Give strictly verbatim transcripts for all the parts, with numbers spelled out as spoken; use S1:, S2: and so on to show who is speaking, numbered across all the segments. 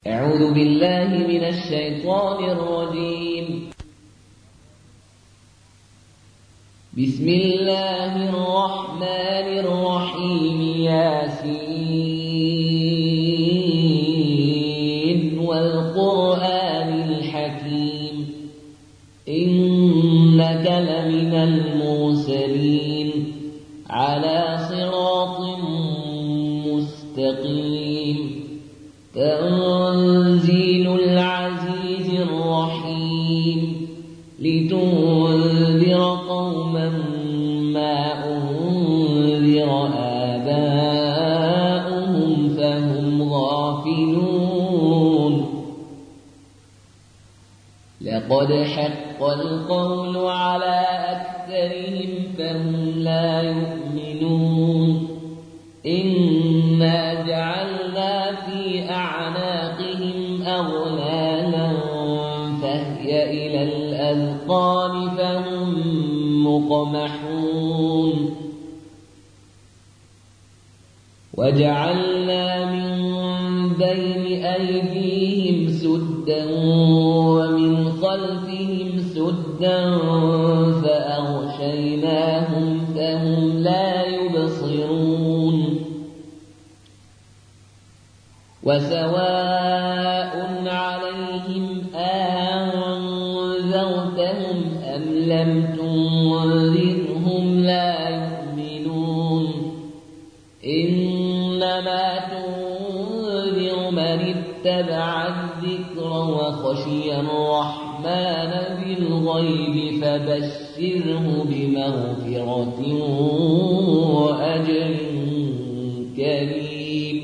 S1: أعوذ بالله من الشيطان الرجيم. بسم الله الرحمن الرحيم. ياسين والقرآن الحكيم إنك لمن المرسلين على صراط مستقيم. تنزيل العزيز الرحيم لتنذر قوما ما أنذر آباؤهم فهم غافلون. لقد حق القول على أكثرهم فهم لا يؤمنون. إنا جعلنا في أعناقهم أغلالا فهي إلى الأذقان فهم مقمحون. وجعلنا من بين أيديهم سدا ومن خلفهم سدا فأغشيناهم فهم لا يبصرون. وسواء عليهم أنذرتهم أم لم تنذرهم لا يؤمنون. إنما تنذر من اتبع الذكر وخشي الرحمن بالغيب فبشره بمغفرة وأجر كريم.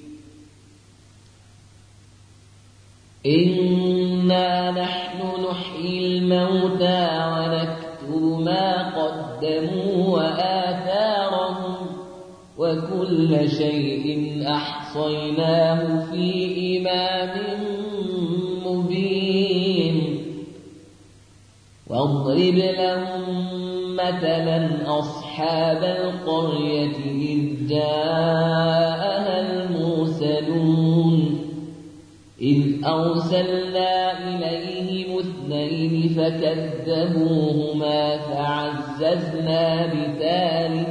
S1: إنا نحن نحيي الموتى ونكتب ما قدموا وآثارهم وكل شيء أحصيناه في إمام مبين. واضرب لهم مثلا أصحاب القرية إذ جاءها المرسلون إذ أرسلنا إليهم اثنين فكذبوهما فعززنا بثالث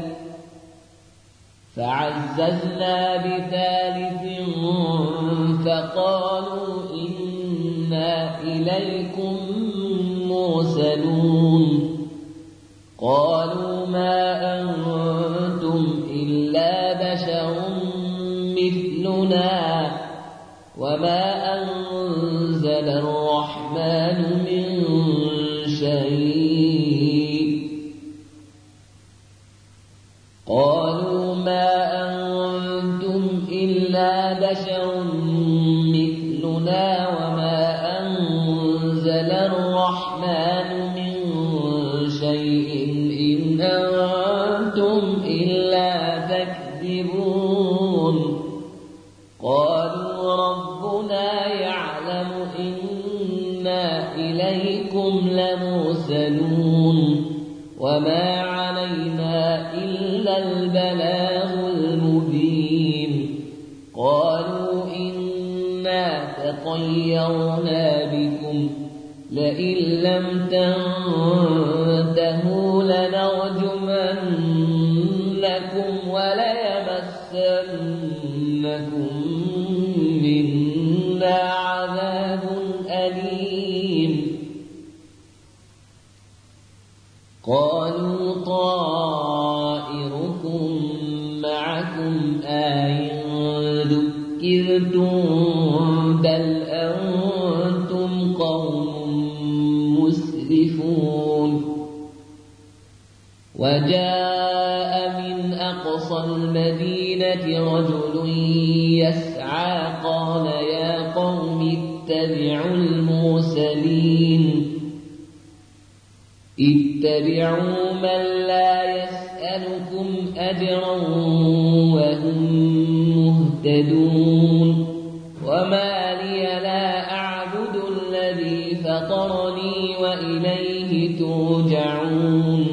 S1: فعززنا بثالث فقالوا إنا إليكم مرسلون. قالوا ما أنتم إلا بشر مثلنا وما أنزل الرحمن من شيء. قالوا ما أنتم إلا بشر مثلنا وما أنزل الرحمن من شيء إن أنتم إلا تكذبون. قالوا ربنا يعلم إنا إليكم لمرسلون وما علينا إلا البلاغ المبين. قالوا إنا تطيرنا بكم لئن لم تنتهوا لنرجمنكم وليمسنكم منا عذاب أليم. قالوا طائركم معكم أئن ذكرتم بل أنتم قوم مسرفون. وجاء من أقصى المدينة رجل يسعى قال يا قوم اتبعوا المرسلين اتبعوا من لا يسألكم أجرا وهم مهتدون. وما لي لا أعبد الذي فطرني وإليه ترجعون.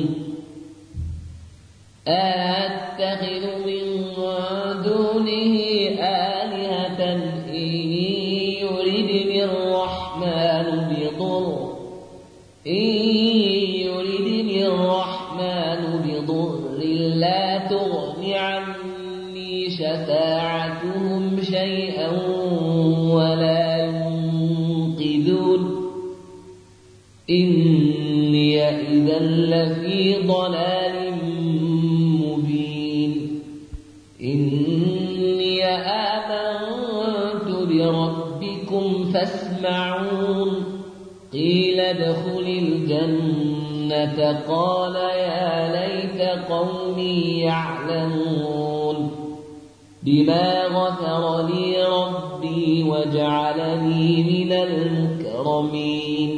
S1: أتخذ من دونه آلهة إن يردني الرحمن بضر إن يردني الرحمن بضر لا تغن عني شفاعتهم شيئا ولا ينقذون إني إذا لفي ضلال مبين إني آمنت بربكم فاسمعون قيل ادخل الجنة قال يا ليت قومي يعلمون بما غفر لي ربي وجعلني من المكرمين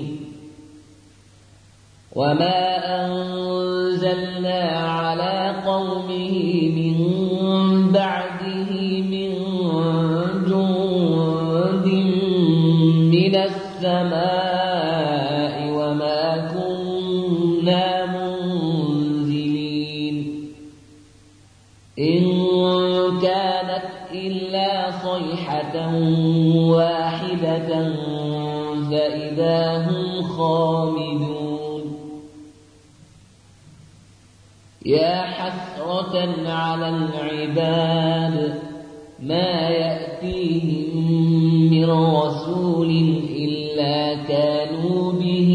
S1: وما أنزلنا على قومه من بعده من جند من السماء وما كنا منزلين إن كانت إلا صيحة واحدة فإذا هم خامدون يا حسرة على العباد ما يأتيهم من رسول إلا كانوا به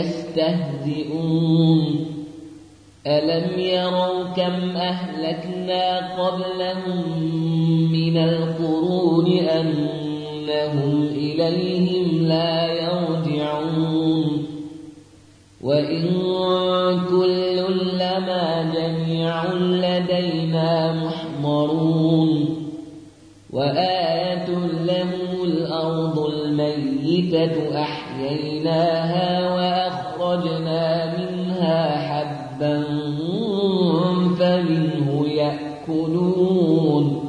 S1: يستهزئون ألم يروا كم أهلكنا قبلهم من القرون أنهم إليهم لا يرجعون وإن كل لما جميع لدينا محضرون وآية لهم الأرض الميتة أحييناها وأخرجنا منها حبا فمنه يأكلون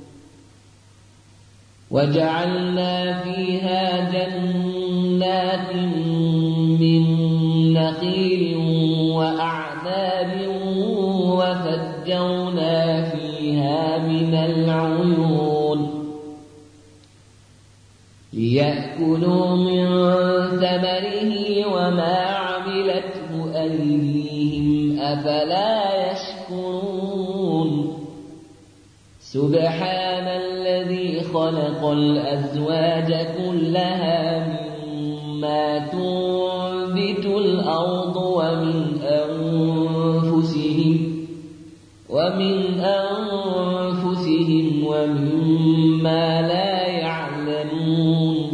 S1: وجعلنا فيها جنات من نخيل وأعناب وفجرنا فيها من العيون ليأكلوا من ثمره وما عملته أيديهم أفلا يشكرون سبحان الذي خلق الأزواج كلها مما تنبت الأرض ومن أنفسهم ومن أنفسهم ومما لا يعلمون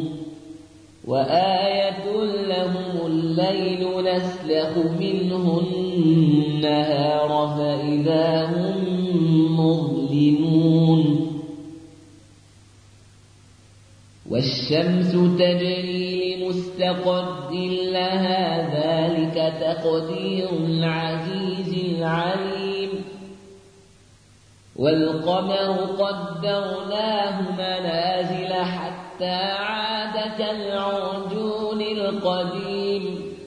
S1: وآية لهم الليل نسلخ منه النهار فإذا هم مظلمون والشمس تجري لمستقر لها ذلك تقدير العزيز العليم والقمر قدرناه منازل حتى عاد كالعرجون القديم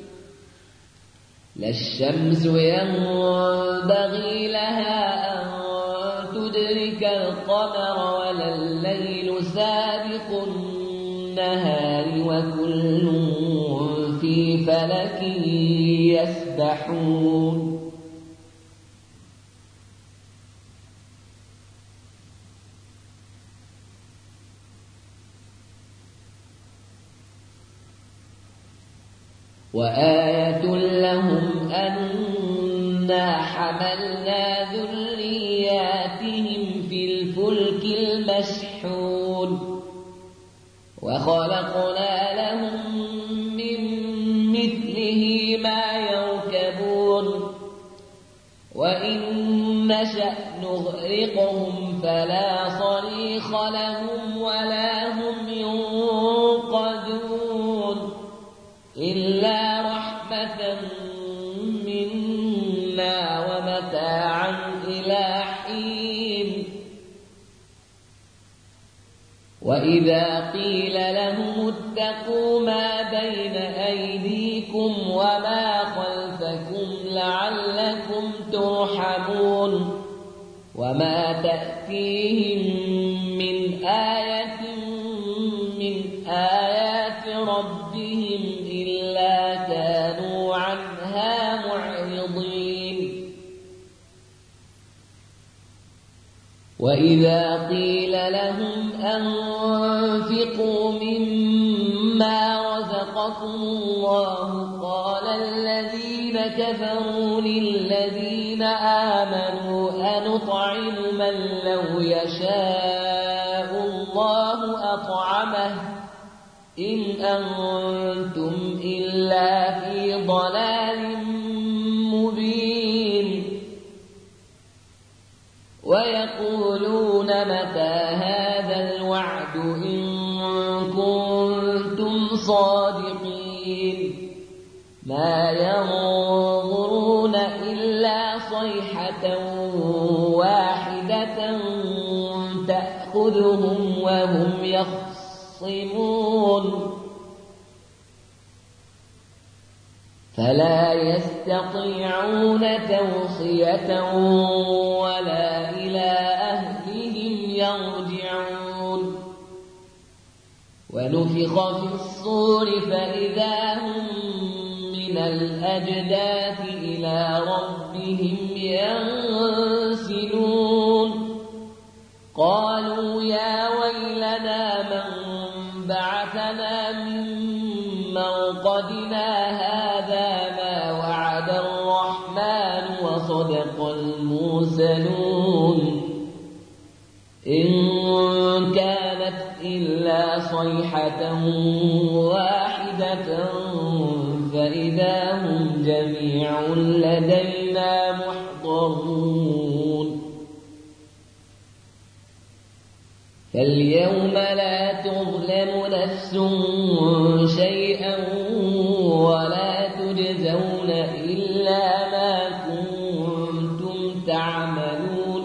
S1: لا الشمس ينبغي لها أن تدرك القمر ولا الليل سابق النهار وكل في فلك يسبحون وآية لهم أنا حملنا ذرياتهم في الفلك المشحون وخلقنا لهم من مثله ما يركبون وإن نشأ نغرقهم فلا صريخ لهم ولا هم ينقذون إلا رحمة منا ومتاعا إلى حين وإذا قيل لهم اتقوا ما بين أيديكم وما خلفكم لعلكم ترحمون وما تأتيهم من آية من آيات ربهم إلا كانوا عنها معرضين وإذا قيل لهم أنفقوا مما رزقكم الله قال الذين كفروا للذين آمنوا أنطعم من لو يشاء الله أطعمه إن أنتم إلا في ضلال مبين ويقولون متى هذا الوعد إن كنتم صادقين ما ينظرون إلا صيحة واحدة تأخذهم وهم يخصمون فلا يستطيعون توصية ولا إلى أهلهم يرجعون ونفخ في الصور فإذا هم من الأجداث إلى ربهم ينسلون قالوا يا ويلنا من بعثنا من مرقدنا هذا ما وعد الرحمن وصدق المرسلون إن كانت إلا صيحة واحدة فإذا هم جميع لدينا محضرون فاليوم لا تظلم نفس شيئا ولا تجزون إلا ما كنتم تعملون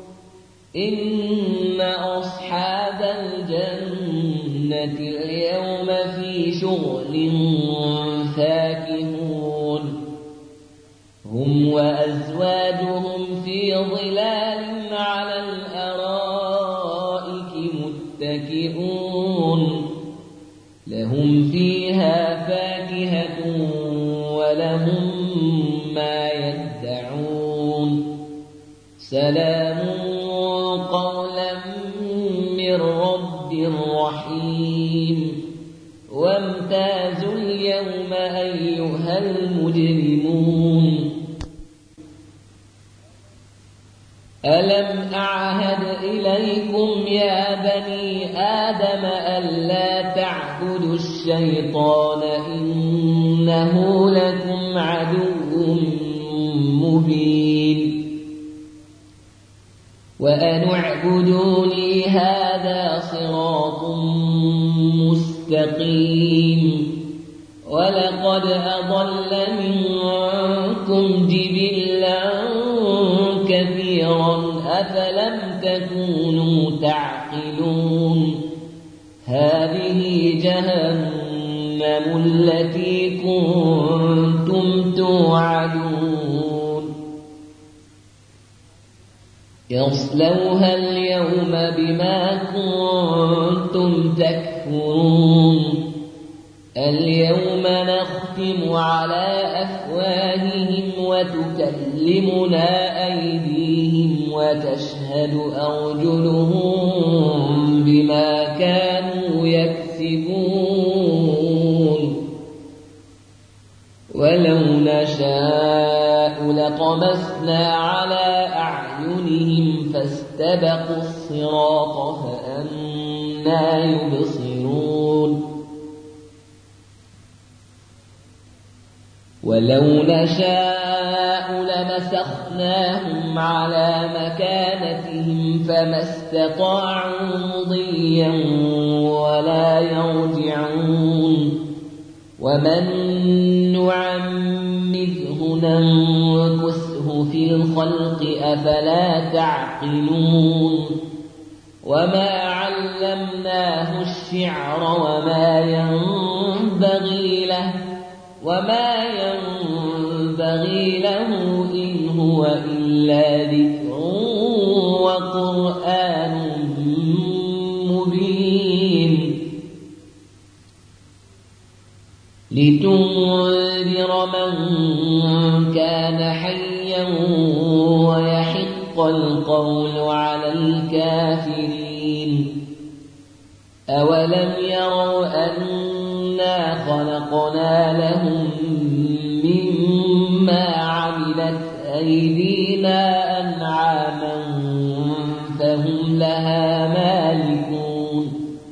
S1: إن أصحاب الجنة اليوم في شغل فاكهون هم وأزواجهم في ظلال على الأرائك متكئون لهم فيها فاكهة ولهم ما يدعون سلام قولا من رب رحيم وامتازوا اليوم أيها المجرمون ألم أعهد إليكم يا بني آدم ألا تعبدوا الشيطان إنه لكم عدو مبين وأن اعبدوني هذا صراط مستقيم ولقد أضل منكم جبلا كثيرا أفلم تكونوا تعقلون هذه جهنم التي كنتم توعدون يصلوها اليوم بما كنتم تكفرون اليوم نختم على أفواههم وتكلمنا أيديهم وتشهد أرجلهم بما كانوا يكسبون ولو نشاء لطمسنا على أعينهم فاستبقوا الصراط فأنى يبصرون ولو نشاء لمسخناهم على مكانتهم فما استطاعوا مضيا ولا يرجعون ومن نعمره ننكسه في الخلق أفلا تعقلون وما علمناه الشعر وما ينبغي له وما ينبغي له إن هو إلا ذكر وقرآن مبين لتنذر من كان حيا ويحق القول على الكافرين أولم يروا أنا خلقنا لهم مما عملت أيدينا أنعاما فهم لها مالكون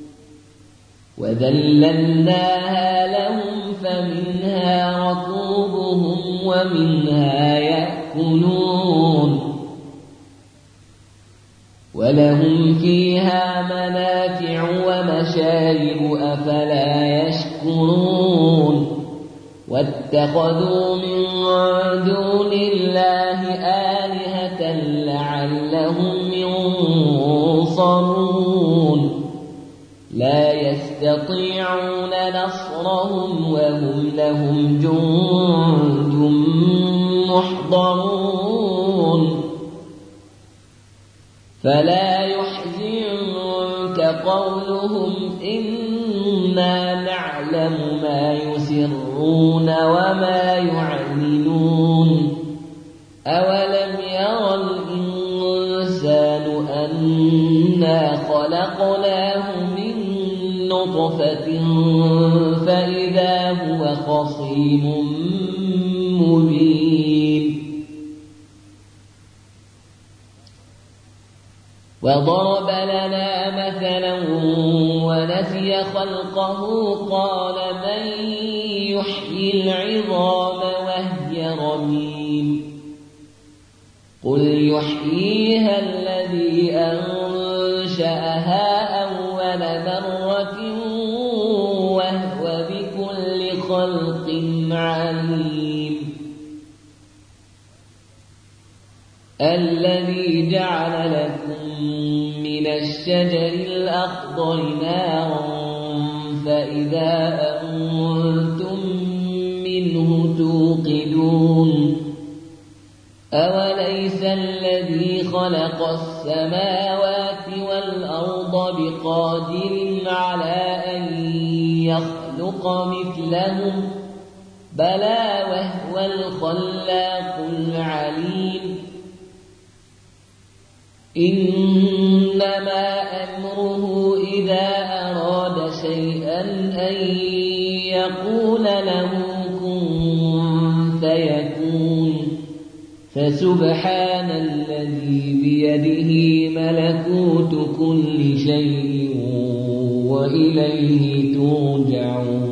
S1: وذللناها لهم فمنها ركوبهم ومنها يأكلون ولهم فيها منافع ومشارب أفلا يشكرون واتخذوا من دون الله آلهة لعلهم ينصرون لا يستطيعون نصرهم وهم لهم جند محضرون فلا يحزنك قولهم إنا نعلم ما يسرون وما يعلنون أولم يرى الإنسان أنا خلقناه من نطفة فإذا هو خصيم مبين وضرب لنا مثلا ونسي خلقه قال من يحيي العظام وهي رميم قل يحييها الذي أنشأها أول مرة وهو بكل خلق عليم الذي جعل لكم من الشجر الأخضر نارا فإذا أنتم منه توقدون أوليس الذي خلق السماوات والأرض بقادر على أن يخلق مثلهم بلى وهو الخلاق العليم إنما أمره إذا أراد شيئا أن يقول له كن فيكون فسبحان الذي بيده ملكوت كل شيء وإليه ترجعون